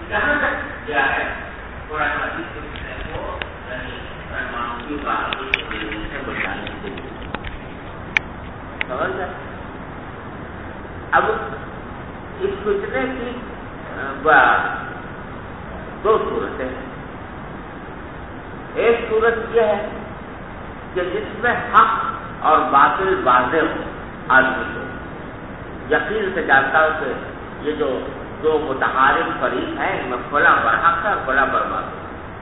یہاں تک کیا ہے قرآن حدیث کے مسئلے کو مسلمانوں کی باتوں سے بچانے کے لیے سمجھ گئے. اب اس فتنے کی دو صورتیں ہیں. ایک صورت یہ ہے کہ جس میں حق اور باطل واضح ہو آدمی کو یقین سے جانتا ہو کہ یہ جو دو متحارب فریق ہیں ان میں فلاں برحق ہے اور فلاں پر باطل.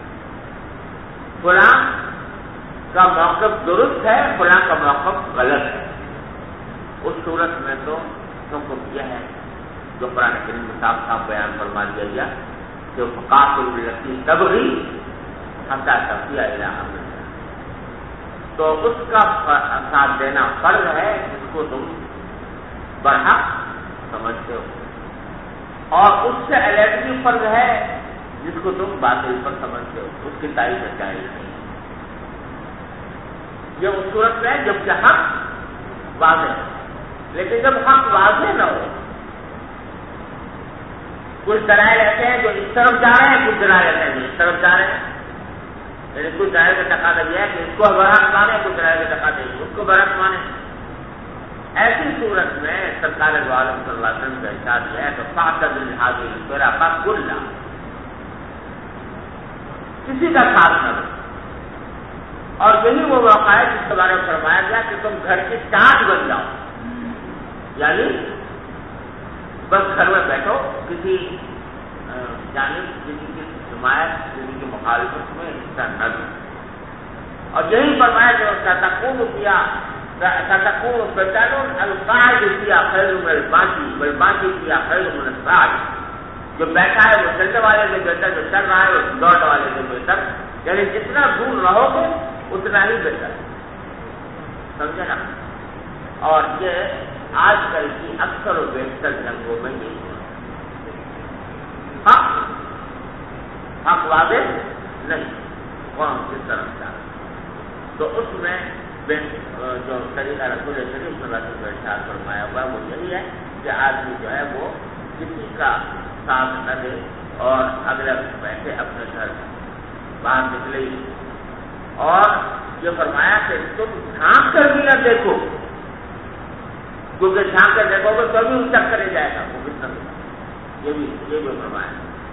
فلاں کا موقف درست ہے, فلاں کا موقف غلط ہے. اس صورت میں تو حکم یہ ہے جو قرآن کریم میں صاف صاف بیان فرما دیا گیا کہ فقاتل التی تبغی حتی تفیء الی امر اللہ. تو اس کا ساتھ دینا فرض ہے جس کو تم برحق سمجھتے ہو, اور اس سے علیحدگی فرض ہے جس کو تم باطل پر سمجھتے ہو. اس کی تائید جائز نہیں. یہ اس صورت میں ہے جب کہ حق واضح ہے. لیکن جب حق واضح نہ ہو, کچھ دلائل ایسے ہیں جو اس طرف جا رہے ہیں, کچھ دلائل ایسے ہیں جو اس طرف جا رہے ہیں. یعنی کچھ دلائل کا تقاضا یہ ہے کہ اس کو برحق مانے, کچھ دلائل کا تقاضا ہے اس کو برحق مانے. ایسی صورت میں سرکار دو عالم صلی اللہ علیہ وسلم کا ارشاد یہ ہے کہ فاعتزل هذه الفرق كلها, کسی کا ساتھ نہ دو. اور یہی وہ واقعہ ہے جس کے بارے میں فرمایا گیا کہ تم گھر کی ٹانٹ بن جاؤ, یعنی بس گھر میں بیٹھو, کسی جانب کسی کی حمایت کسی کی مخالفت میں حصہ نہ دو. اور یہی فرمایا کہ ستكون فتن القاعد فيها خير من الباقي والباقي فيها خير من الساعد. جو بیٹھا ہے وہ چلنے والے سے بہتر, جو چل رہا ہے وہ دوڑنے والے سے بہتر. یعنی جتنا دور رہو گے اتنا ہی بہتر. سمجھے نا. اور یہ آج کل کی اکثر و بیشتر جنگوں میں یہ حق واضح نہیں, کون کس طرف جا رہا. تو اس میں جو طریقہ رسول شریف صلی اللہ علیہ وسلم کا ارشاد فرمایا ہوا وہ یہی ہے کہ آدمی جو ہے وہ کسی کا ساتھ نہ دے اور اگلے بیٹھے اپنے گھر باہر نکلے ہی. اور یہ فرمایا کہ تم جھانک کر بھی نہ دیکھو, کیونکہ جھانک کر دیکھو گے تو بھی ان چکر ہی جائے گا وہ کتنا. یہ بھی فرمایا.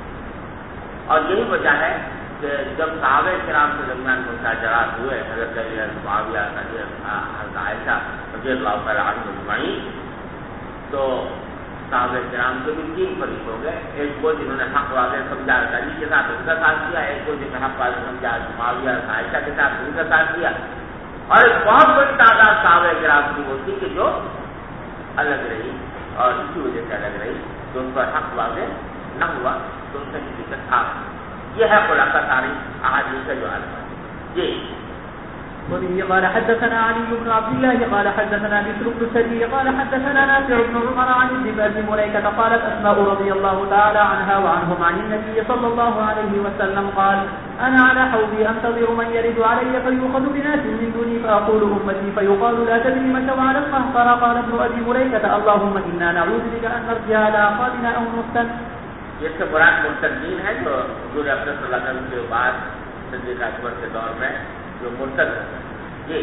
اور یہی وجہ ہے کہ جب صحابہ کرام کے درمیان مشاجرات ہوئے, حضرت علی معاویہ حضرت عائشہ رضی اللہ تعالیٰ عنہم اجمعین, تو صحابہ کرام کے بھی 3 فریق ہو گئے. ایک کو جنہوں نے حق واضح سمجھا علی کے ساتھ ان کا ساتھ دیا, ایک کو جنہوں نے حق واضح سمجھا معاویہ عائشہ کے ساتھ ان کا ساتھ دیا, اور ایک بہت بڑی تعداد صحابہ کرام کی وہ تھی کہ جو الگ رہی, اور اسی وجہ سے الگ رہی کہ ان پر حق واضح نہ ہوا تو ان سے کسی کا تھا. یہ ہے خلاصہ تاریخ احادیث کا جو عالم ہے. جی وبه قال حدثنا علي بن عبد الله قال حدثنا بشر بن سري قال حدثنا نافع بن عمر عن ابن ابي مليكة قالت اسماء رضي الله تعالى عنها وعنهم عن النبي صلى الله عليه وسلم قال انا على حوضي انتظر من يرد علي فيؤخذ بناس من دوني فاقول امتي فيقال لا تدري من شرع على القهقر. قال ابن ابي مليكة اللهم انا نعوذ بك ان نرجع على اعقابنا او نفتن. یہ سے مراد مرتدین ہے جو حضور اکرم صلی اللہ علیہ وسلم کے بعد صدیق اکبر کے دور میں جو مرتد ہے. جی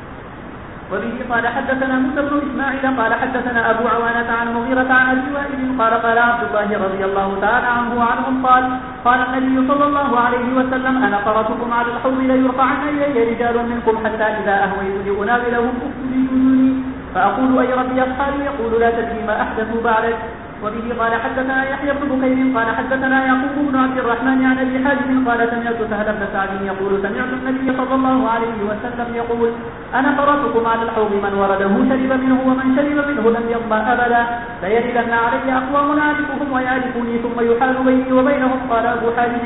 وبه قال حدثنا موسى بن اسماعيل قال حدثنا ابو عوانة عن مغيرة عن ابي وائل قال قال عبد الله رضي الله تعالى عنه وعنهم قال النبي صلى الله عليه وسلم انا قرأتكم على الحوض ليرفعن الي رجال منكم حتى اذا اهويت لاناولهم افتدوني فاقول اي ربي اصحابي يقول لا تدري ما احدثوا بعدك. وبه قال حدثنا يحيى بن بكير قال حدثنا يعقوب بن عبد الرحمن عن ابي حازم قال سمعت سهل بن سعد يقول سمعت النبي صلى الله عليه وسلم يقول انا قرأتكم على الحوض من ورده شرب منه ومن شرب منه لم يظمأ ابدا ليردن علي اقوام اعرفهم ويعرفوني ثم يحال بيني وبينهم. قال ابو حازم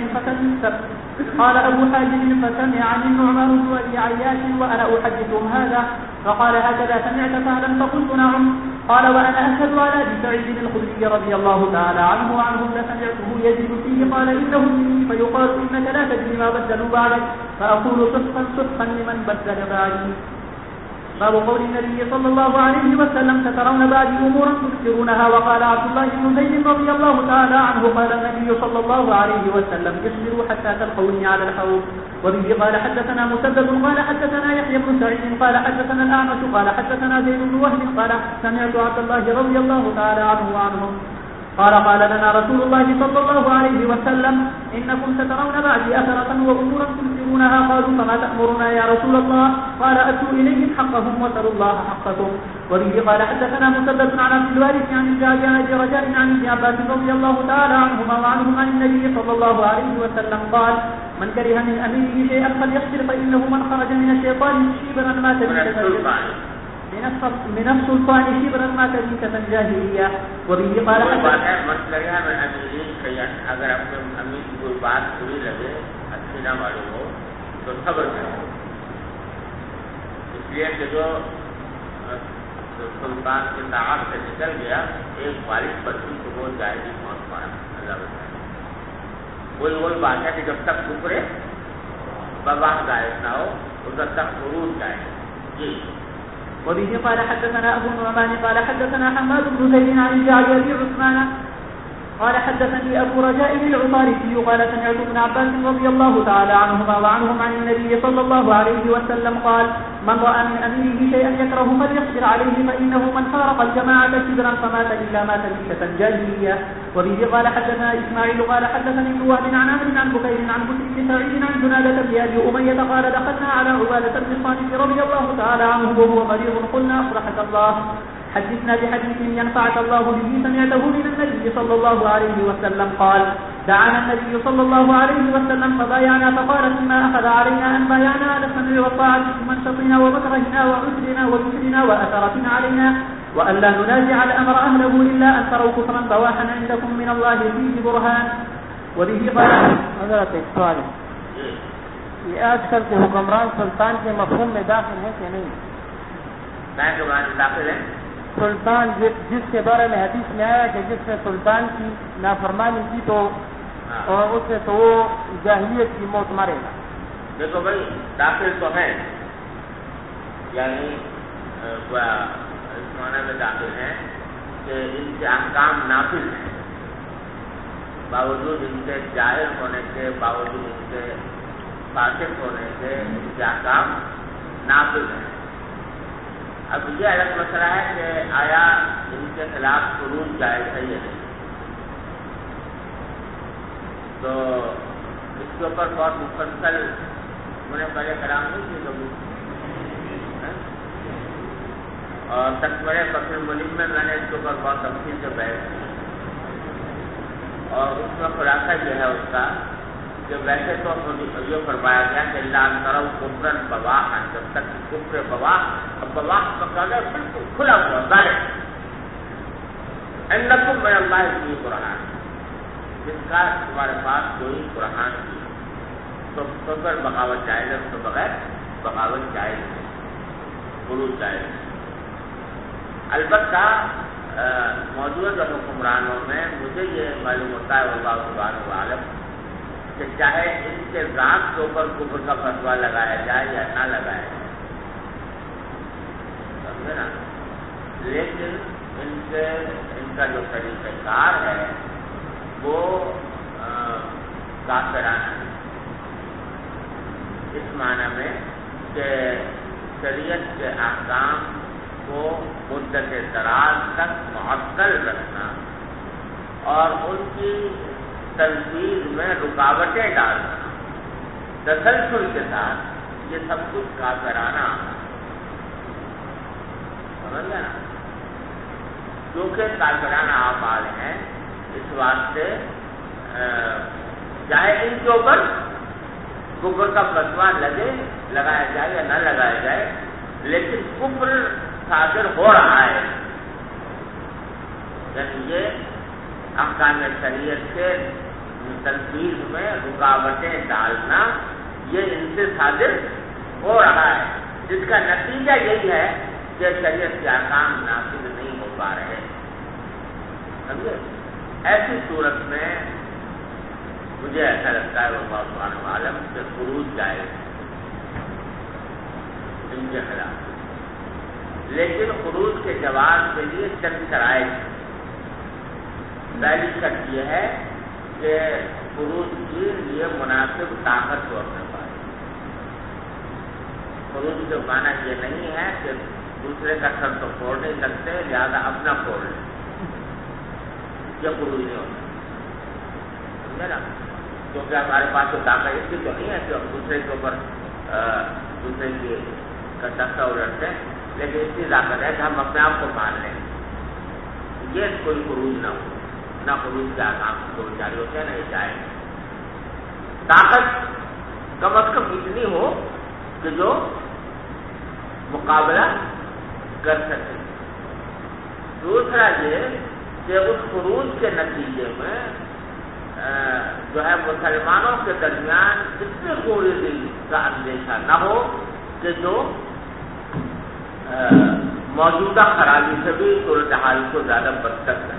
فسمعني النعمان بن ابي عياش وانا احدثهم هذا فقال هكذا سمعت سهلا فقلت نعم. قال وانا اشهد على ابي سعيد الخدري رضي الله تعالى عنه وعنهم لسمعته يزيد فيه قال انه مني فيقال انك لا تدري ما بدلوا بعدك فاقول صدقا صدقا لمن بدل بعدي. باب قول النبي صلى الله عليه وسلم سترون بعد أمورا تنكرونها. وقال عبد الله بن زيد رضي الله تعالى عنه قال النبي صلى الله عليه وسلم اصبروا حتى تلقوني على الحوض. وبه قال حدثنا مسدد قال حدثنا يحيى بن سعيد قال حدثنا الأعمش قال حدثنا زيد بن وهب قال سمعت عبد الله رضي الله تعالى عنه وعنهم قال لنا رسول الله صلى الله عليه وسلم إنكم سترون بعدي أثرة وأمورا تنكرونها. قالوا فما تأمرنا يا رسول الله؟ قال أتوا إليهم حقهم وسلوا الله حقكم. وبه قال حدثنا مسدد عن عبد الوارث عن الجعد عن رجاء عن ابن عباس رضي الله تعالى عنهما وعنهم عن النبي صلى الله عليه وسلم قال من كره من أميره شيئا فليصبر فإنه من خرج من الشيطان شبرا مات من السلطان شبرا مات ميتة جاهلية. وبه قال اگر اپنے امیر کی کوئی بات بری لگے اچھی نہ معلوم ہو تو صبر کرو، اس لیے کہ جو سلطان کے طاقت سے نکل گیا ایک بارش بچی تو وہ جائے گی موت پایا. اللہ بتائے وہی بات ہے کہ جب تک ٹکڑے بواہ غائب نہ ہو اس وقت تک عروج جائے. جی. وبه قال حدثنا أبو النعمان قال حدثنا حماد بن زيد عن الجعد بن عثمان قال حدثني أبو رجاء العطاردي قال سمعت ابن عباس رضي الله تعالى عنهما وعنهم عن النبي صلى الله عليه وسلم قال من رأى من أميره شيئا يكره فليصبر عليه فإنه من فارق الجماعة شبرا فمات إلا مات ميتة جاهلية. وبه قال حدثنا إسماعيل قال حدثني ابن وهب عن عمرو عن بكير عن بكر بن سعيد عن جنادة بن أبي أمية قال دخلنا على عبادة بن الصامت رضي الله تعالى عنه وهو مريض قلنا أصلحك الله حدثنا بحديث ينفعك الله به سمعته من النبي صلى الله عليه وسلم قال دعانا النبي صلى الله عليه وسلم فبايعنا فقال ثم أخذ علينا أن بايعنا على السمع والطاعة في منشطنا ومكرهنا وعسرنا ويسرنا وأثرتنا علينا وأن لا ننازع الأمر أهله إلا أن تروا كفرا بواحا عندكم من الله فيه برهان. وبه قال حضرت ایک سوال ہے، یہ آج کل کے حکمران سلطان کے مفہوم میں داخل ہے کہ نہیں؟ داخل ہے سلطان جس کے بارے میں حدیث میں آیا کہ جس نے سلطان کی نافرمانی کی تو اور اس سے تو وہ جاہلیت کی موت مارے گا. دیکھو بھائی داخل تو ہے، یعنی اس معنی میں داخل ہے کہ ان کے احکام نافذ ہیں، باوجود ان کے جاہل ہونے کے، باوجود ان کے فاسق ہونے کے ان کے احکام نافذ ہیں. اب یہ الگ مسئلہ ہے کہ آیا ان کے خلاف خروج جائز ہے یا نہیں. تو اس کے اوپر بہت مفصل میں نے پہلے کلام نہیں کی کبھی، اور تکبر فصل ملک میں نے اس کے اوپر بہت تفصیل سے بحث کی، اور اس میں خلاصہ یہ ہے اس کا کہ ویسے تو یہ فرمایا گیا کہ اللہ کرو کفرن بواہ، جب تک کفر بواہ، اب بواہ کا کہنا بالکل کھلا ہوا ظاہر انکم من اللہ کی قرآن، جس کا تمہارے پاس کوئی قرآن کی تو بغیر بغاوت جائز ہے، تو بغیر بغاوت جائز ہے، خروج جائز ہے. البتہ موجودہ حکمرانوں میں مجھے یہ معلوم ہوتا ہے واللہ سبحانہ عالم کہ چاہے ان کے ذات کے اوپر کفر کا فتویٰ لگایا جائے یا نہ لگایا جائے، سمجھے نا، لیکن ان کا جو طریقہ کار ہے وہ کافرانہ ہے، اس معنی میں کہ شریعت کے احکام کو مدت دراز تک معطل رکھنا اور ان کی تنفیذ میں رکاوٹیں ڈالنا تسلسل کے ساتھ، یہ سب کچھ کافرانہ سمجھ گیا نا. کیونکہ کافرانہ اعمال ہیں اس واسطے چاہے ان کے اوپر کفر کا فتویٰ لگایا جائے یا نہ لگایا جائے، لیکن کفر صادر ہو رہا ہے، یعنی یہ احکام شریعت کے تنفیذ میں رکاوٹیں ڈالنا یہ ان سے صادر ہو رہا ہے، جس کا نتیجہ یہی ہے کہ شریعت کے احکام نافذ نہیں ہو پا رہے. سمجھے؟ ایسی صورت میں مجھے ایسا لگتا ہے واللہ سبحانہ عالم کہ خروج جائے ان کے خلاف. لیکن خروج کے جواز کے لیے چند شرائط. پہلی شرط یہ ہے کہ خروج کے لیے مناسب طاقت ہو اپنے پاس. خروج کا معنی یہ نہیں ہے کہ دوسرے کا سر تو پھوڑ نہیں سکتے لہذا اپنا پھوڑ لیں، یہ خروج نہیں ہوتا. سمجھے نا؟ کیونکہ ہمارے پاس تو طاقت اس کی تو نہیں ہے کہ ہم دوسرے کے اوپر دوسرے کی کا تختہ الٹتے ہیں، لیکن اس کی طاقت ہے کہ ہم اپنے آپ کو مان لیں. یہ کوئی خروج نہ ہو، نہ خروج کے آکام کو جاری ہوتے ہیں نہ یہ جائے. طاقت کم از کم اتنی ہو کہ جو مقابلہ کر سکے. دوسرا یہ کہ اس خروج کے نتیجے میں جو ہے مسلمانوں کے درمیان اتنے گوڑے دل کا اندیشہ نہ ہو کہ جو موجودہ خرابی سے بھی صورتحال کو زیادہ بدتر کرے.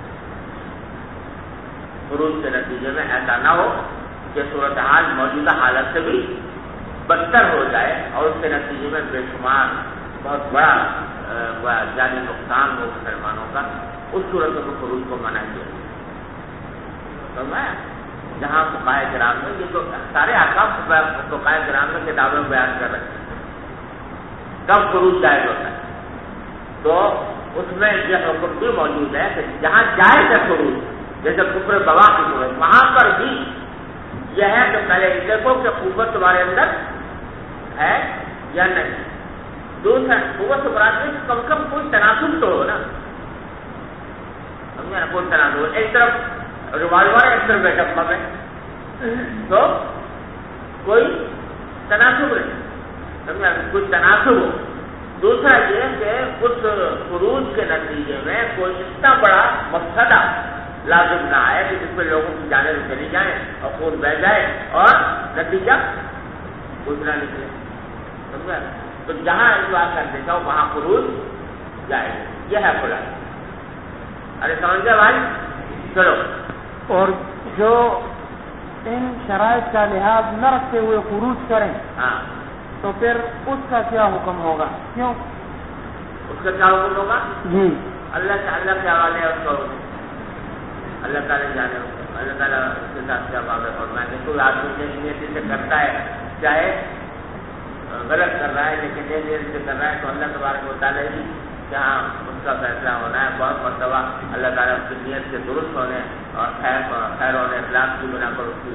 خروج کے نتیجے میں ایسا نہ ہو کہ صورتحال موجودہ حالت سے بھی بدتر ہو جائے اور اس کے نتیجے میں بے شمار بہت بڑا جانی نقصان ہو مسلمانوں کا. اس صورت میں خروج کو منع کیا. تو میں جہاں فقہائے کرام میں یہ تو سارے احکام فقہائے کرام میں کتابیں بیان کر رہے ہیں کب خروج جائز ہوتا ہے، تو اس میں یہ حکم بھی موجود ہے کہ جہاں جائز ہے خروج، جیسے کفر بوا کی صورت، وہاں پر بھی یہ ہے کہ پہلے دیکھو کہ قوت تمہارے اندر ہے یا نہیں. دوسرا قوت برادری کم سے کم کوئی تناسب تو ہو نا. سمجھے نا؟ کوئی تناسب. ایک طرف ریوالور ایک طرف بیٹھا پا تو کوئی تناسب نہیں. سمجھا؟ کوئی تناسب ہو. دوسرا یہ کہ اس خروج کے نتیجے میں کوئی اتنا بڑا مقصدہ لازم نہ آئے کہ جس پہ لوگوں کی جانیں چلی جائیں اور خون بہ جائے اور نتیجہ کچھ نہ نکلے. سمجھا؟ تو جہاں اس بات کا اندیشہ ہو وہاں خروج جائے. یہ ہے خلاصہ. ارے سمجھ گئے بھائی؟ چلو. اور جو ان شرائط کا لحاظ نہ رکھتے ہوئے خروج کریں ہاں تو پھر اس کا کیا حکم ہوگا؟ کیوں اس کا کیا حکم ہوگا؟ جی اللہ کے حوالے ہے. اس کو اللہ تعالیٰ جانے، اللہ تعالیٰ اس کے ساتھ کیا معاملہ فرمائیں گے. کوئی آدمی نیتی سے کرتا ہے، چاہے غلط کر رہا ہے لیکن نیتی سے کر رہا ہے، تو اللہ تبارک و تعالیٰ ہی جہاں اس کا فیصلہ ہونا ہے. بہت مرتبہ اللہ تعالیٰ اس کی نیت کے درست ہونے اور خیر ہونے اخلاق کی بنا پر اس کی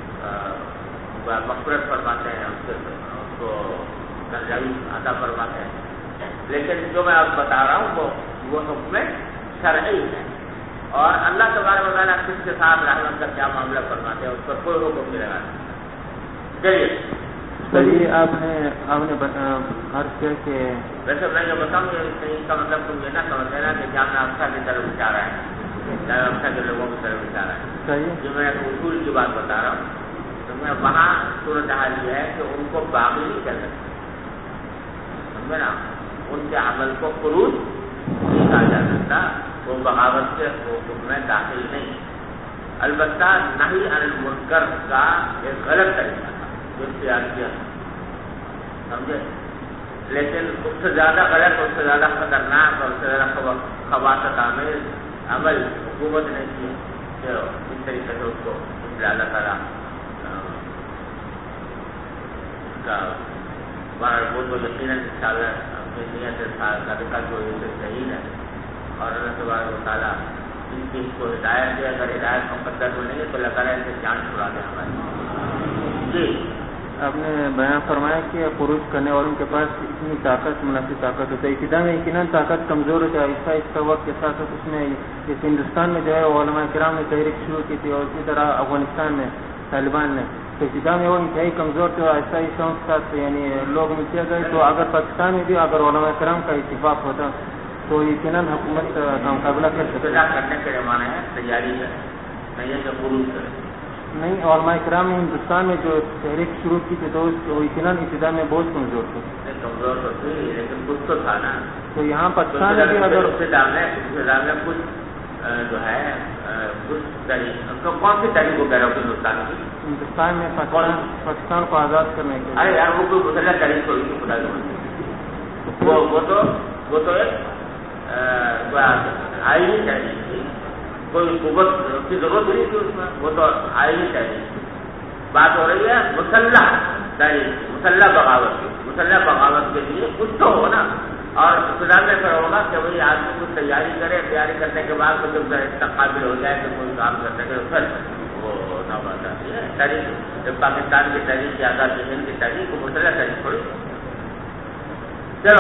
مغفرت فرماتے ہیں، اس کو درجائی عطا فرماتے ہیں. لیکن جو میں اب بتا رہا ہوں وہ حکم شرعی ہے، اور اللہ تبارک و تعالیٰ کس کے ساتھ رحمت کا کیا معاملہ فرماتے ہیں اس پر کوئی حکم ملے گا. چلیے چلیے آپ نے عرض کیا کہ ویسے میں جو بتاؤں گا اس کا مطلب تم یہ نہ سمجھ لینا کہ جامعہ افسر کی طرف جا رہا ہے، جامعہ افسر کے لوگوں کی طرف جا رہا ہے. صحیح. جو میں ایک اصول کی بات بتا رہا ہوں، تو میں وہاں صورتحال یہ ہے کہ ان کو باغی نہیں کہہ سکتے. سمجھے نا؟ ان کے عمل کو خروج نہیں کہا جا سکتا، وہ بغاوت کے حکم میں داخل نہیں. البتہ نہی عن المنکر کا ایک غلط طریقہ تھا جو اختیار کیا، سمجھے؟ لیکن اس سے زیادہ غلط، اس سے زیادہ خطرناک اور اس سے زیادہ خباثت آمیز عمل حکومت نے کیا کہ اس طریقے سے اس کو اللہ تعالیٰ کا وہ تو یقیناً اپنی نیت صادقہ جو ہے صحیح ہے، اور اللہ تبارک و تعالیٰ ان کی کو ہدایت دے. اگر ہدایت مقدر میں نہیں ہے تو اللہ تعالیٰ ان سے جان چھڑا دے ہماری. جی آپ نے بیان فرمایا کہ خروج کرنے والوں کے پاس اتنی طاقت، مناسب طاقت ہوتا ہے. ابتدا میں یقیناً طاقت کمزور ہوتا ہے، آہستہ آہستہ وقت کے ساتھ ساتھ اس میں جیسے ہندوستان میں جو ہے علماء کرام نے تحریک شروع کی تھی، اور اسی طرح افغانستان میں طالبان نے، تو ابتدا میں وہ انتہائی کمزور تھے، آہستہ آہستہ ان کے ساتھ یعنی لوگ ملتے گئے. تو اگر پاکستان میں بھی اگر علماء کرام کا اتفاق ہوتا تو یقیناً حکومت کا مقابلہ کر سکتے. کرنے کے معنی ہے تیاری ہے، نہیں ہے کہ خروج کرے. نہیں، علماء کرام نے ہندوستان میں جو تحریک شروع کی تھی تو یقیناً ابتدا میں بہت کمزور تھے. کمزور تو تھی لیکن کچھ تو تھا نا. تو یہاں پاکستان میں بھی اگر میں کچھ جو ہے کون سی تاریخ کو کہہ رہا ہوں ہندوستان میں پاکستان کو آزاد کرنے کے. ارے یار وہ کوئی مسلح تاریخ ہوئی تھی خدا کے. وہ تو وہ تو ایک آئینی تحریک تھی، کوئی قوت کی ضرورت نہیں تھی اس میں، وہ تو آئینی تحریک تھی۔ بات ہو رہی ہے مسلح تحریک، مسلح بغاوت کی، مسلح بغاوت کے لیے کچھ تو ہو نا، اور ابتدا میں پھر ہوگا کہ بھائی آدمی کچھ تیاری کرے، تیاری کرنے کے بعد تو جب اتنا قابل ہو جائے کہ کوئی کام کرنے کے پھر وہ نہ بات آتی ہے تحریک۔ جب پاکستان کی تحریک یا آزاد ہند کی تحریک کو مسلح تحریک تھوڑی۔ چلو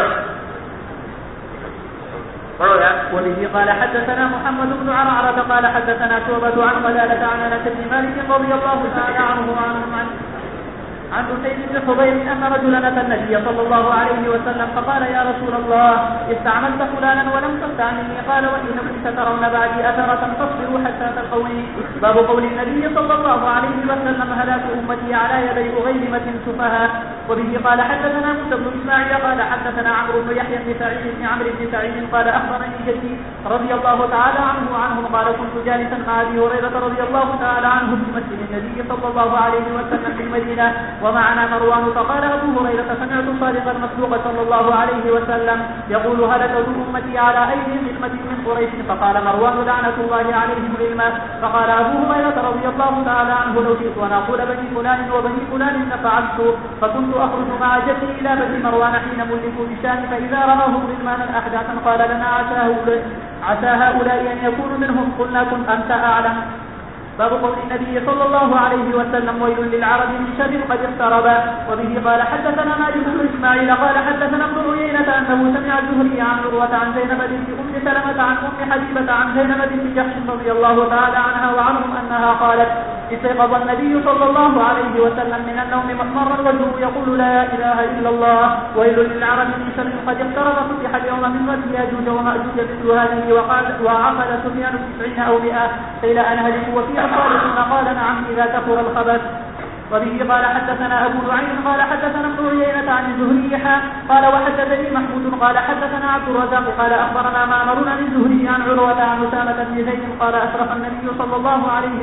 وبه قال حدثنا محمد بن عرعرة قال حدثنا شعبة عن قتادة عن انس بن مالك رضي الله تعالى عنه عن أسيد بن حضير أن رجلا أتى النبي صلى الله عليه وسلم فقال يا رسول الله استعملت فلانا ولم تستعملني، قال وإنكم سترون بعدي أثرة فاصبروا حتى تلقوني. باب قول النبي صلى الله عليه وسلم هلاك أمتي على يدي أغيلمة سفهاء. وبه قال حدثنا موسى بن إسماعيل قال حدثنا عمرو بن يحيى بن سعيد بن عمرو بن سعيد قال أخبرني جدي رضي الله تعالى عنهم قال كنت جالسا مع أبي هريرة رضي الله تعالى عنه في مسجد النبي صلى الله عليه وسلم في المدينة ومعنا مروان، فقال أبو هريرة سمعت الصادق المصدوق صلى الله عليه وسلم يقول هلكت أمتي على أيدي غلمة من قريش، فقال مروان لعنة الله عليهم غلمة، فقال أبو هريرة رضي الله تعالى عنه لو جئت أن أقول بني فلان وبني فلان لفعلت، فكنت أخرج مع جدي إلى بني مروان حين ملكوا بالشام فإذا رآهم غلمانا أحداثا قال لنا عسى هؤلاء أن يكونوا منهم، قلنا كنت أنت أعلم. باب قول النبي صلى الله عليه وسلم ويل للعرب من شر قد اقترب. وبه قال حدثنا مالك بن اسماعيل قال حدثنا ابن عيينة انه سمع الزهري عن عروة عن زينب بنت ام سلمة عن ام حبيبة عن زينب بنت جحش رضي الله تعالى عنها وعنهم انها قالت استيقظ النبي صلى الله عليه وسلم من النوم محمرا وجهه يقول لا اله الا الله ويل للعرب من شر قد اقترب فتح اليوم من وجه ياجوج وماجوج مثل هذه وعقد سفيان 90 أو 100 قيل انهلك وفي ثم قال نعم إذا كثر الخبث. وبه قال حدثنا أبو نعيم قال حدثنا ابن عيينة عن الزهري قال وحدثني محمود قال حدثنا عبد الرزاق قال أخبرنا معمر عن الزهري عن عروة عن أسامة بن زيد قال أشرف النبي صلى الله عليه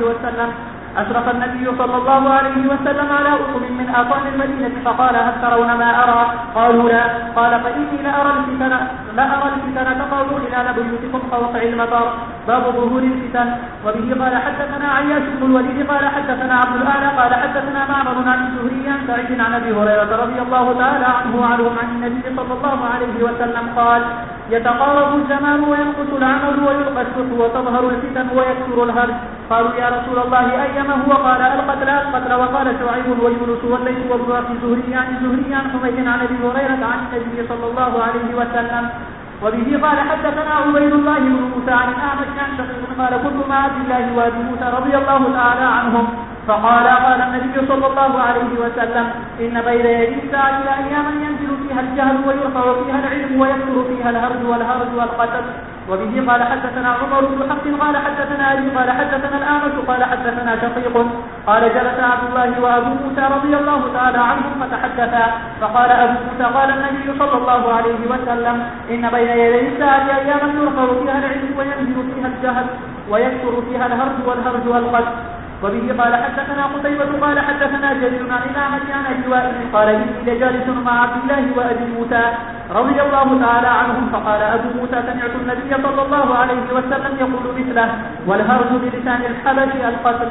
وسلم على أطم من آطان المدينة فقال هل ترون ما أرى؟ قالوا لا، قال فإني لأرى الفتن تقع خلال بيوتكم كوقع المطر. باب ظهور الفتن. وبه قال حدثنا عياش بن الوليد قال حدثنا عبد الأعلى قال حدثنا معمر عن الزهري عن سعيد عن أبي هريرة رضي الله تعالى عنه عن النبي صلى الله عليه وسلم قال يتقارب الزمان وينقص العمل ويلقى الشح وتظهر الفتن ويكثر الهرج. قالوا يا رسول الله أيما هو؟ قال القتل. وقال شعيب ويونس والليث وابن أخي الزهري عن حميد عن أبي هريرة عن النبي صلى الله عليه وسلم. وبه قال حدثنا عبيد الله بن موسى عن الأعمش عن شقيق قال كنت مع عبد الله وابي موسى رضي الله تعالى عنهم فقال النبي صلى الله عليه وسلم إن بين يدي الساعة أياما ينزل فيها الجهل ويرفع فيها العلم ويكثر فيها الهرج والقتل. وبه قال حدثنا عمر بن حفص قال حدثنا أبي قال حدثنا الأعمش قال حدثنا شقيق قال جلس عبد الله وأبو موسى رضي الله تعالى عنهم فتحدثا فقال أبو موسى قال النبي صلى الله عليه وسلم إن بين يدي الساعة أياما يرفع فيها العلم وينزل فيها الجهل ويكثر فيها الهرج والقتل. وبه قال حدثنا قتيبة قال حدثنا جرير عن الأعمش عن أبي وائل قال إني لجالس مع عبد الله وأبي موسى رضي الله تعالى عنهم فقال أبو موسى سمعت النبي صلى الله عليه وسلم يقول مثله والهرج بلسان الحبش القتل.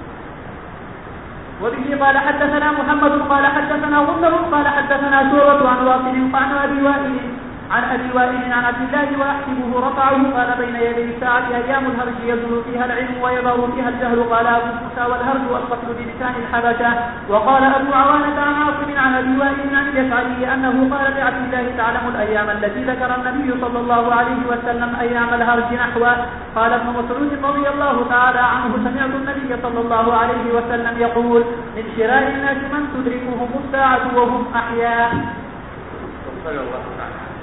وبه قال حدثنا محمد قال حدثنا غندر قال حدثنا شعبة عن واصل عن أبي وائل عن عبد الله وأحسبه رفعه قال بين يدي الساعة أيام الهرج يزول فيها العلم ويظهر فيها الجهل. قال أبو موسى والهرج والقتل بلسان الحبشة. وقال أبو عوانة عن عاصم عن أبي وائل عن الأشعري أنه قال لعبد الله تعلم الأيام التي ذكر النبي صلى الله عليه وسلم أيام الهرج نحوه. قال ابن مسعود رضي الله تعالى عنه سمعت النبي صلى الله عليه وسلم يقول من شرار الناس من تدركهم الساعة وهم أحياء. صلى الله عليه وسلم.